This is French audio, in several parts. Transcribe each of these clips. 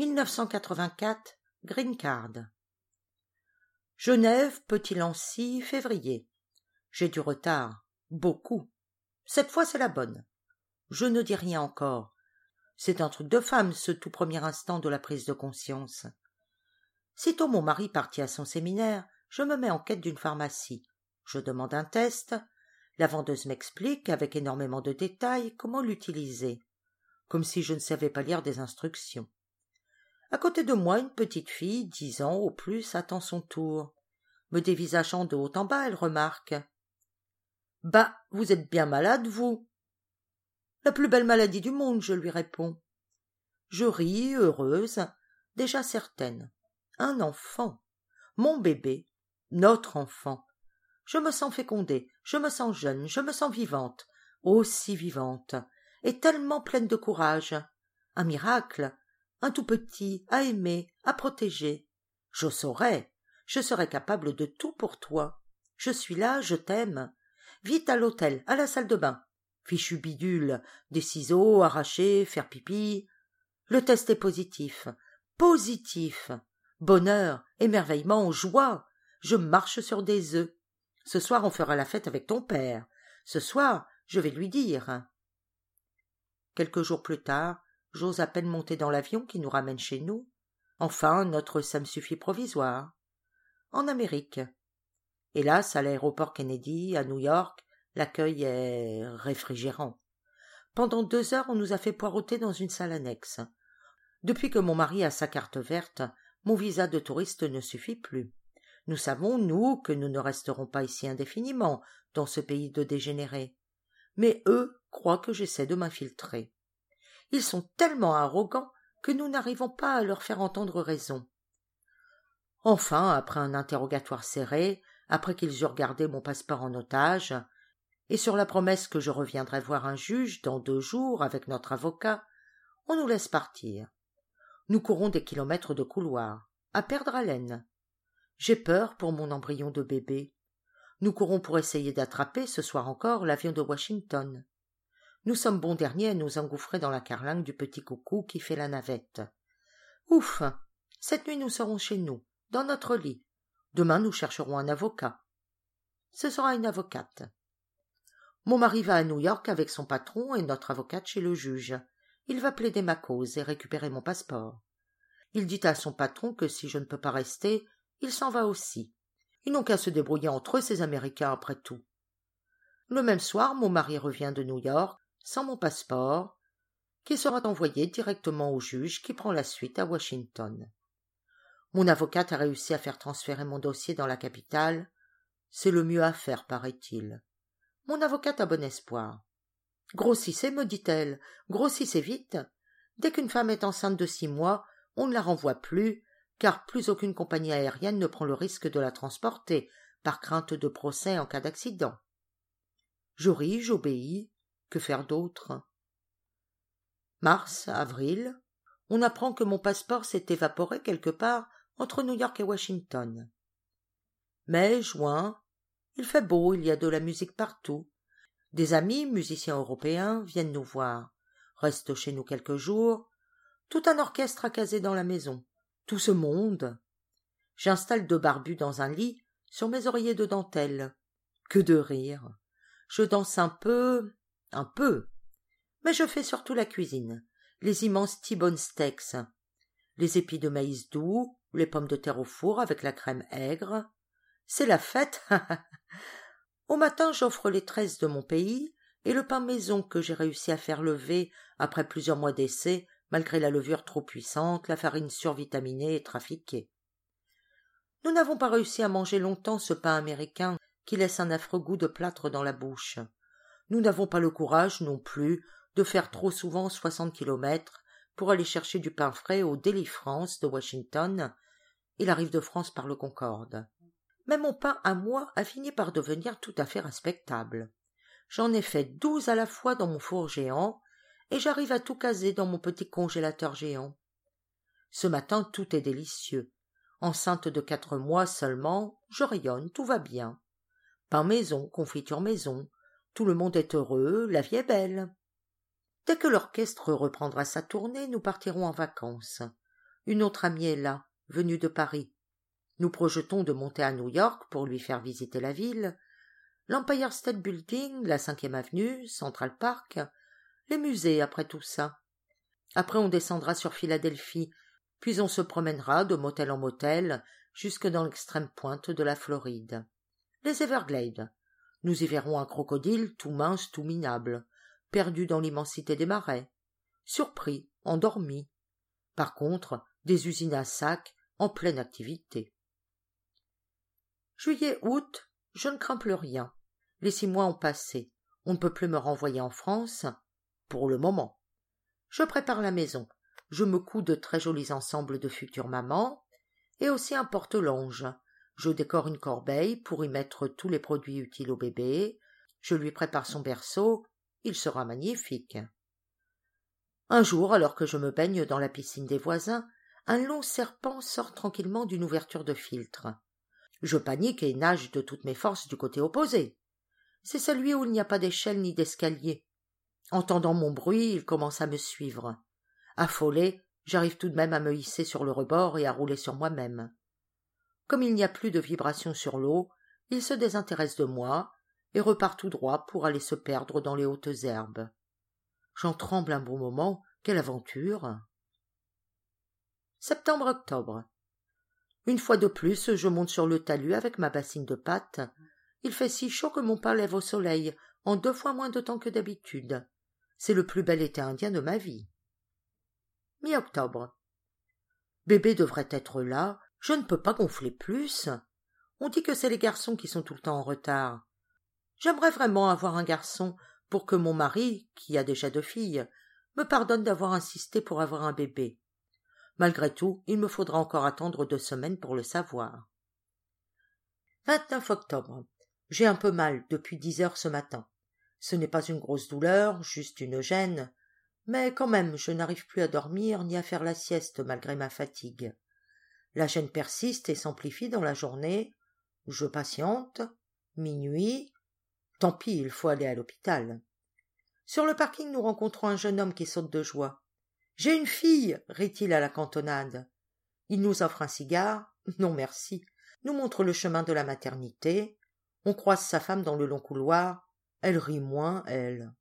1984, Green Card. Genève, Petit-Lancy, février. J'ai du retard. Beaucoup. Cette fois, c'est la bonne. Je ne dis rien encore. C'est un truc de femme, ce tout premier instant de la prise de conscience. Sitôt mon mari parti à son séminaire, je me mets en quête d'une pharmacie. Je demande un test. La vendeuse m'explique, avec énormément de détails, comment l'utiliser. Comme si je ne savais pas lire des instructions. À côté de moi, une petite fille, 10 ans au plus, attend son tour. Me dévisageant de haut en bas, elle remarque. « Bah, vous êtes bien malade, vous ?» « La plus belle maladie du monde, » je lui réponds. Je ris, heureuse, déjà certaine. Un enfant. Mon bébé. Notre enfant. Je me sens fécondée, je me sens jeune, je me sens vivante. Aussi vivante. Et tellement pleine de courage. Un miracle. Un tout petit, à aimer, à protéger. Je serais capable de tout pour toi. Je suis là, je t'aime. Vite à l'hôtel, à la salle de bain. Fichu bidule, des ciseaux, arrachés, faire pipi. Le test est positif. Positif. Bonheur, émerveillement, joie. Je marche sur des œufs. Ce soir, on fera la fête avec ton père. Ce soir, je vais lui dire. Quelques jours plus tard, j'ose à peine monter dans l'avion qui nous ramène chez nous. Enfin, notre ça me suffit provisoire. En Amérique. Hélas, à l'aéroport Kennedy, à New York, l'accueil est réfrigérant. Pendant 2 heures, on nous a fait poireauter dans une salle annexe. Depuis que mon mari a sa carte verte, mon visa de touriste ne suffit plus. Nous savons, nous, que nous ne resterons pas ici indéfiniment, dans ce pays de dégénérés. Mais eux croient que j'essaie de m'infiltrer. Ils sont tellement arrogants que nous n'arrivons pas à leur faire entendre raison. Enfin, après un interrogatoire serré, après qu'ils eurent gardé mon passeport en otage, et sur la promesse que je reviendrai voir un juge dans 2 jours avec notre avocat, on nous laisse partir. Nous courons des kilomètres de couloir, à perdre haleine. J'ai peur pour mon embryon de bébé. Nous courons pour essayer d'attraper, ce soir encore, l'avion de Washington. Nous sommes bons derniers à nous engouffrer dans la carlingue du petit coucou qui fait la navette. Ouf! Cette nuit nous serons chez nous, dans notre lit. Demain nous chercherons un avocat. Ce sera une avocate. Mon mari va à New York avec son patron et notre avocate chez le juge. Il va plaider ma cause et récupérer mon passeport. Il dit à son patron que si je ne peux pas rester, il s'en va aussi. Ils n'ont qu'à se débrouiller entre eux, ces Américains, après tout. Le même soir, mon mari revient de New York, sans mon passeport, qui sera envoyé directement au juge qui prend la suite à Washington. Mon avocate a réussi à faire transférer mon dossier dans la capitale. C'est le mieux à faire, paraît-il. Mon avocate a bon espoir. « Grossissez, me dit-elle, grossissez vite. Dès qu'une femme est enceinte de 6 mois, on ne la renvoie plus, car plus aucune compagnie aérienne ne prend le risque de la transporter, par crainte de procès en cas d'accident. » Je ris, j'obéis. Que faire d'autre? Mars, avril, on apprend que mon passeport s'est évaporé quelque part entre New York et Washington. Mai, juin, il fait beau, il y a de la musique partout. Des amis, musiciens européens, viennent nous voir, restent chez nous quelques jours. Tout un orchestre a casé dans la maison. Tout ce monde. J'installe 2 barbus dans un lit, sur mes oreillers de dentelle. Que de rire. Je danse un peu, mais je fais surtout la cuisine, les immenses T-bone steaks, les épis de maïs doux, les pommes de terre au four avec la crème aigre. C'est la fête. Au matin, j'offre les tresses de mon pays et le pain maison que j'ai réussi à faire lever après plusieurs mois d'essai, malgré la levure trop puissante, la farine survitaminée et trafiquée. Nous n'avons pas réussi à manger longtemps ce pain américain qui laisse un affreux goût de plâtre dans la bouche. Nous n'avons pas le courage non plus de faire trop souvent 60 kilomètres pour aller chercher du pain frais au Daily France de Washington et la Rive de France par le Concorde. Mais mon pain à moi a fini par devenir tout à fait respectable. J'en ai fait 12 à la fois dans mon four géant et j'arrive à tout caser dans mon petit congélateur géant. Ce matin, tout est délicieux. Enceinte de 4 mois seulement, je rayonne, tout va bien. Pain maison, confiture maison, tout le monde est heureux, la vie est belle. Dès que l'orchestre reprendra sa tournée, nous partirons en vacances. Une autre amie est là, venue de Paris. Nous projetons de monter à New York pour lui faire visiter la ville, l'Empire State Building, la 5e avenue, Central Park, les musées après tout ça. Après on descendra sur Philadelphie, puis on se promènera de motel en motel jusque dans l'extrême pointe de la Floride. Les Everglades. Nous y verrons un crocodile tout mince, tout minable, perdu dans l'immensité des marais, surpris, endormi. Par contre, des usines à sac en pleine activité. Juillet, août, je ne crains plus rien. Les 6 mois ont passé. On ne peut plus me renvoyer en France, pour le moment. Je prépare la maison. Je me couds de très jolis ensembles de futures mamans, et aussi un porte-longe. Je décore une corbeille pour y mettre tous les produits utiles au bébé. Je lui prépare son berceau. Il sera magnifique. Un jour, alors que je me baigne dans la piscine des voisins, un long serpent sort tranquillement d'une ouverture de filtre. Je panique et nage de toutes mes forces du côté opposé. C'est celui où il n'y a pas d'échelle ni d'escalier. Entendant mon bruit, il commence à me suivre. Affolé, j'arrive tout de même à me hisser sur le rebord et à rouler sur moi-même. Comme il n'y a plus de vibration sur l'eau, il se désintéresse de moi et repart tout droit pour aller se perdre dans les hautes herbes. J'en tremble un bon moment. Quelle aventure! Septembre-octobre. Une fois de plus, je monte sur le talus avec ma bassine de pâte. Il fait si chaud que mon pain lève au soleil en 2 fois moins de temps que d'habitude. C'est le plus bel été indien de ma vie. Mi-octobre. Bébé devrait être là. Je ne peux pas gonfler plus. On dit que c'est les garçons qui sont tout le temps en retard. J'aimerais vraiment avoir un garçon pour que mon mari, qui a déjà 2 filles, me pardonne d'avoir insisté pour avoir un bébé. Malgré tout, il me faudra encore attendre 2 semaines pour le savoir. 29 octobre. J'ai un peu mal depuis 10 heures ce matin. Ce n'est pas une grosse douleur, juste une gêne, mais quand même je n'arrive plus à dormir ni à faire la sieste malgré ma fatigue. La gêne persiste et s'amplifie dans la journée. Je patiente. Minuit. Tant pis, il faut aller à l'hôpital. Sur le parking, nous rencontrons un jeune homme qui saute de joie. « J'ai une fille !» rit-il à la cantonade. Il nous offre un cigare. Non, merci. Nous montre le chemin de la maternité. On croise sa femme dans le long couloir. Elle rit moins, elle.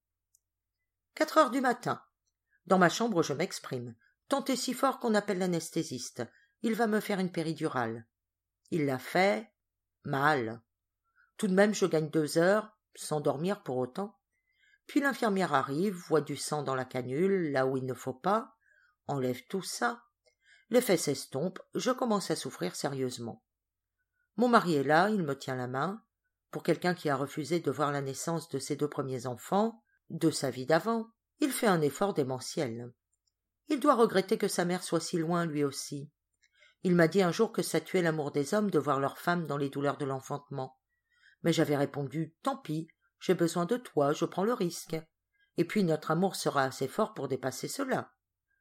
4 heures du matin. Dans ma chambre, je m'exprime. Tant et si fort qu'on appelle l'anesthésiste. Il va me faire une péridurale. Il l'a fait. Mal. Tout de même, je gagne 2 heures, sans dormir pour autant. Puis l'infirmière arrive, voit du sang dans la canule, là où il ne faut pas, enlève tout ça. L'effet s'estompe, je commence à souffrir sérieusement. Mon mari est là, il me tient la main. Pour quelqu'un qui a refusé de voir la naissance de ses 2 premiers enfants, de sa vie d'avant, il fait un effort démentiel. Il doit regretter que sa mère soit si loin, lui aussi. Il m'a dit un jour que ça tuait l'amour des hommes de voir leurs femmes dans les douleurs de l'enfantement. Mais j'avais répondu « Tant pis, j'ai besoin de toi, je prends le risque. Et puis notre amour sera assez fort pour dépasser cela. »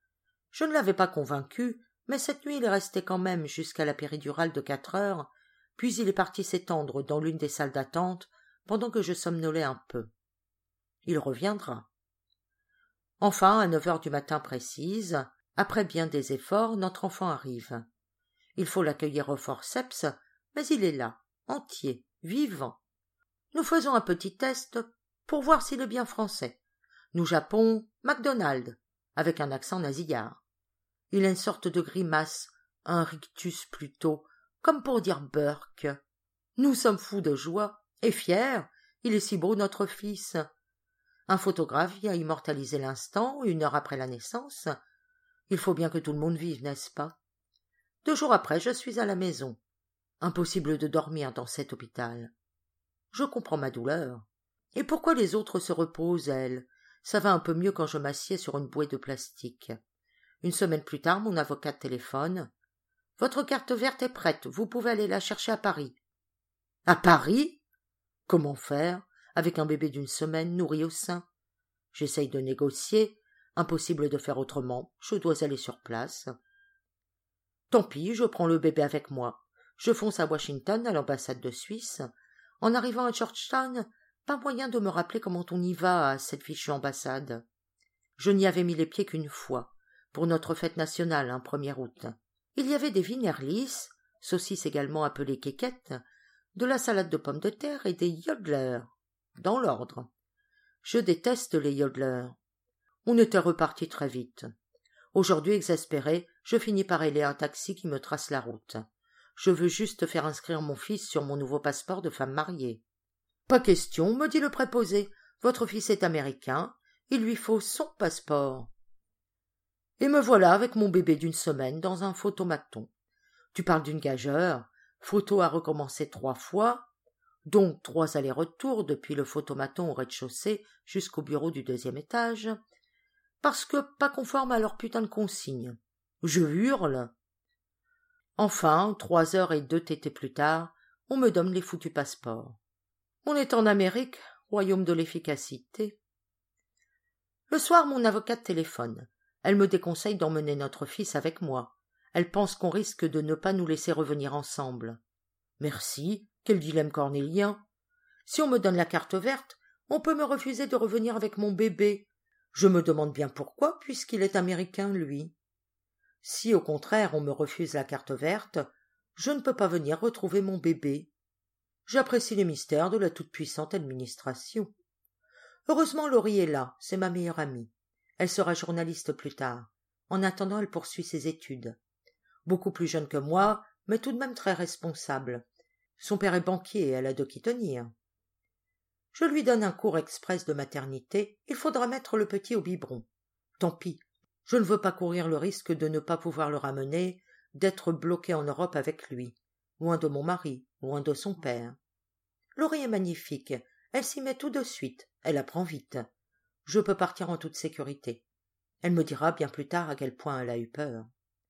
Je ne l'avais pas convaincu, mais cette nuit il est resté quand même jusqu'à la péridurale de 4 heures, puis il est parti s'étendre dans l'une des salles d'attente pendant que je somnolais un peu. Il reviendra. Enfin, à 9 heures du matin précise, après bien des efforts, notre enfant arrive. Il faut l'accueillir au forceps, mais il est là, entier, vivant. Nous faisons un petit test pour voir s'il est bien français. Nous jappons McDonald, avec un accent nasillard. Il a une sorte de grimace, un rictus plutôt, comme pour dire Burke. Nous sommes fous de joie et fiers. Il est si beau, notre fils. Un photographe vient immortaliser l'instant, 1 heure après la naissance. Il faut bien que tout le monde vive, n'est-ce pas? 2 jours après, je suis à la maison. Impossible de dormir dans cet hôpital. Je comprends ma douleur. Et pourquoi les autres se reposent, elles? Ça va un peu mieux quand je m'assieds sur une bouée de plastique. 1 semaine plus tard, mon avocat téléphone. « Votre carte verte est prête, vous pouvez aller la chercher à Paris. » « À Paris? Comment faire, avec un bébé d'1 semaine nourri au sein? J'essaye de négocier, impossible de faire autrement, je dois aller sur place. Tant pis, je prends le bébé avec moi. Je fonce à Washington, à l'ambassade de Suisse. En arrivant à Georgetown, pas moyen de me rappeler comment on y va à cette fichue ambassade. Je n'y avais mis les pieds qu'1 fois. pour notre fête nationale, 1er août. Il y avait des Wienerlis, saucisses également appelées quéquettes, de la salade de pommes de terre et des yodelers, dans l'ordre. Je déteste les yodelers. On était reparti très vite. Aujourd'hui, exaspéré, je finis par ailer un taxi qui me trace la route. Je veux juste faire inscrire mon fils sur mon nouveau passeport de femme mariée. Pas question, me dit le préposé. Votre fils est américain, il lui faut son passeport. Et me voilà avec mon bébé d'1 semaine dans un photomaton. Tu parles d'une gageure, photo à recommencer 3 fois, donc 3 allers-retours depuis le photomaton au rez-de-chaussée jusqu'au bureau du 2e étage, parce que pas conforme à leur putain de consigne. Je hurle. Enfin, 3 heures et 2 tétés plus tard, on me donne les foutus passeports. On est en Amérique, royaume de l'efficacité. Le soir, mon avocate téléphone. Elle me déconseille d'emmener notre fils avec moi. Elle pense qu'on risque de ne pas nous laisser revenir ensemble. Merci, quel dilemme cornélien. Si on me donne la carte verte, on peut me refuser de revenir avec mon bébé. Je me demande bien pourquoi, puisqu'il est américain, lui. Si, au contraire, on me refuse la carte verte, je ne peux pas venir retrouver mon bébé. J'apprécie les mystères de la toute-puissante administration. Heureusement, Laurie est là, c'est ma meilleure amie. Elle sera journaliste plus tard. En attendant, elle poursuit ses études. Beaucoup plus jeune que moi, mais tout de même très responsable. Son père est banquier et elle a de qui tenir. Je lui donne un cours express de maternité, il faudra mettre le petit au biberon. Tant pis, je ne veux pas courir le risque de ne pas pouvoir le ramener, d'être bloqué en Europe avec lui, loin de mon mari, loin de son père. Laurie est magnifique, elle s'y met tout de suite, elle apprend vite. Je peux partir en toute sécurité. Elle me dira bien plus tard à quel point elle a eu peur.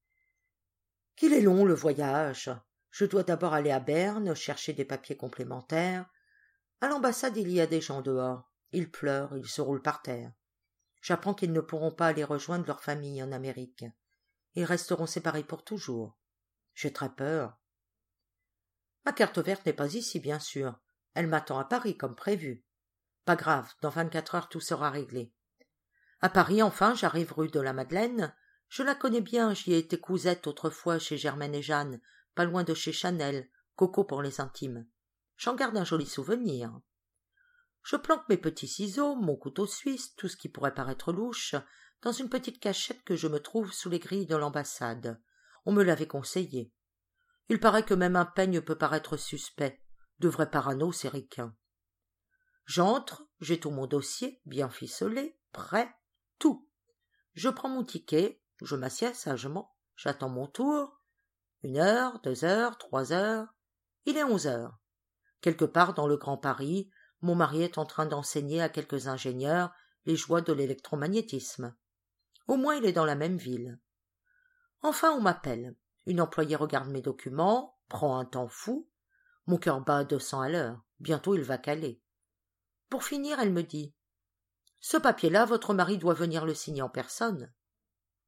Qu'il est long, le voyage. Je dois d'abord aller à Berne, chercher des papiers complémentaires. À l'ambassade, il y a des gens dehors. Ils pleurent, ils se roulent par terre. J'apprends qu'ils ne pourront pas aller rejoindre leur famille en Amérique. Ils resteront séparés pour toujours. J'ai très peur. Ma carte verte n'est pas ici, bien sûr. Elle m'attend à Paris, comme prévu. Pas grave, dans 24 heures tout sera réglé. À Paris, enfin, j'arrive rue de la Madeleine. Je la connais bien, j'y ai été cousette autrefois chez Germaine et Jeanne, pas loin de chez Chanel, Coco pour les intimes. J'en garde un joli souvenir. Je planque mes petits ciseaux, mon couteau suisse, tout ce qui pourrait paraître louche, dans une petite cachette que je me trouve sous les grilles de l'ambassade. On me l'avait conseillé. Il paraît que même un peigne peut paraître suspect. De vrais parano, c'est ricain. J'entre, j'ai tout mon dossier, bien ficelé, prêt, tout. Je prends mon ticket, je m'assieds sagement, j'attends mon tour. 1 heure, 2 heures, 3 heures. Il est 11 heures. Quelque part dans le Grand Paris, mon mari est en train d'enseigner à quelques ingénieurs les joies de l'électromagnétisme. Au moins il est dans la même ville. Enfin on m'appelle. Une employée regarde mes documents, prend un temps fou. Mon cœur bat à 200 à l'heure. Bientôt il va caler. Pour finir, elle me dit « Ce papier-là, votre mari doit venir le signer en personne. » Quoi ?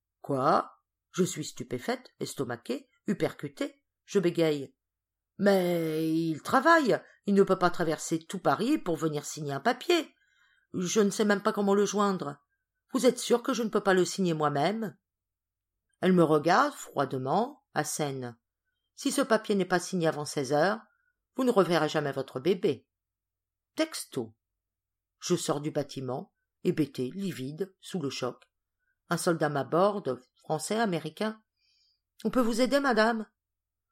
Je suis stupéfaite, estomaquée, uppercutée. Je bégaye. « Mais il travaille, il ne peut pas traverser tout Paris pour venir signer un papier. Je ne sais même pas comment le joindre. Vous êtes sûr que je ne peux pas le signer moi-même ?» Elle me regarde froidement, assène. « Si ce papier n'est pas signé avant 16 heures, vous ne reverrez jamais votre bébé. » Texto. Je sors du bâtiment, hébété, livide, sous le choc. Un soldat m'aborde, français, américain. « On peut vous aider, madame ?»« Non !»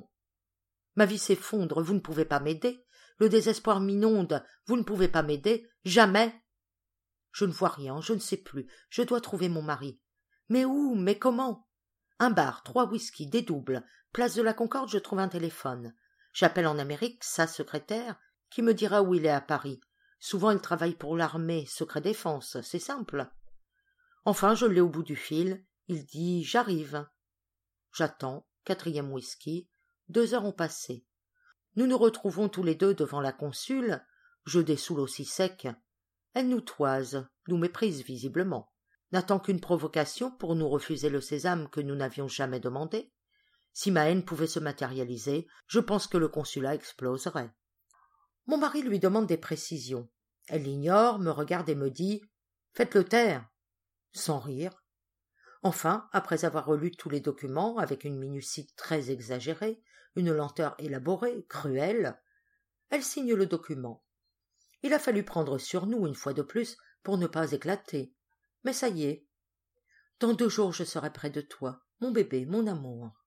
Ma vie s'effondre, vous ne pouvez pas m'aider. Le désespoir m'inonde, vous ne pouvez pas m'aider. Jamais. Je ne vois rien, je ne sais plus. Je dois trouver mon mari. Mais où? Mais comment? Un bar, 3 whisky, des doubles. Place de la Concorde, je trouve un téléphone. J'appelle en Amérique sa secrétaire, qui me dira où il est à Paris. Souvent, il travaille pour l'armée, secret défense, c'est simple. Enfin, je l'ai au bout du fil. Il dit « J'arrive ». J'attends, 4e whisky. 2 heures ont passé. Nous nous retrouvons tous les deux devant la consule. Je dessoule aussi sec. Elle nous toise, nous méprise visiblement. N'attend qu'une provocation pour nous refuser le sésame que nous n'avions jamais demandé. Si ma haine pouvait se matérialiser, je pense que le consulat exploserait. Mon mari lui demande des précisions. Elle l'ignore, me regarde et me dit « Faites-le taire !» Sans rire. Enfin, après avoir relu tous les documents avec une minutie très exagérée, une lenteur élaborée, cruelle, elle signe le document. Il a fallu prendre sur nous une fois de plus pour ne pas éclater. Mais ça y est. Dans 2 jours je serai près de toi, mon bébé, mon amour.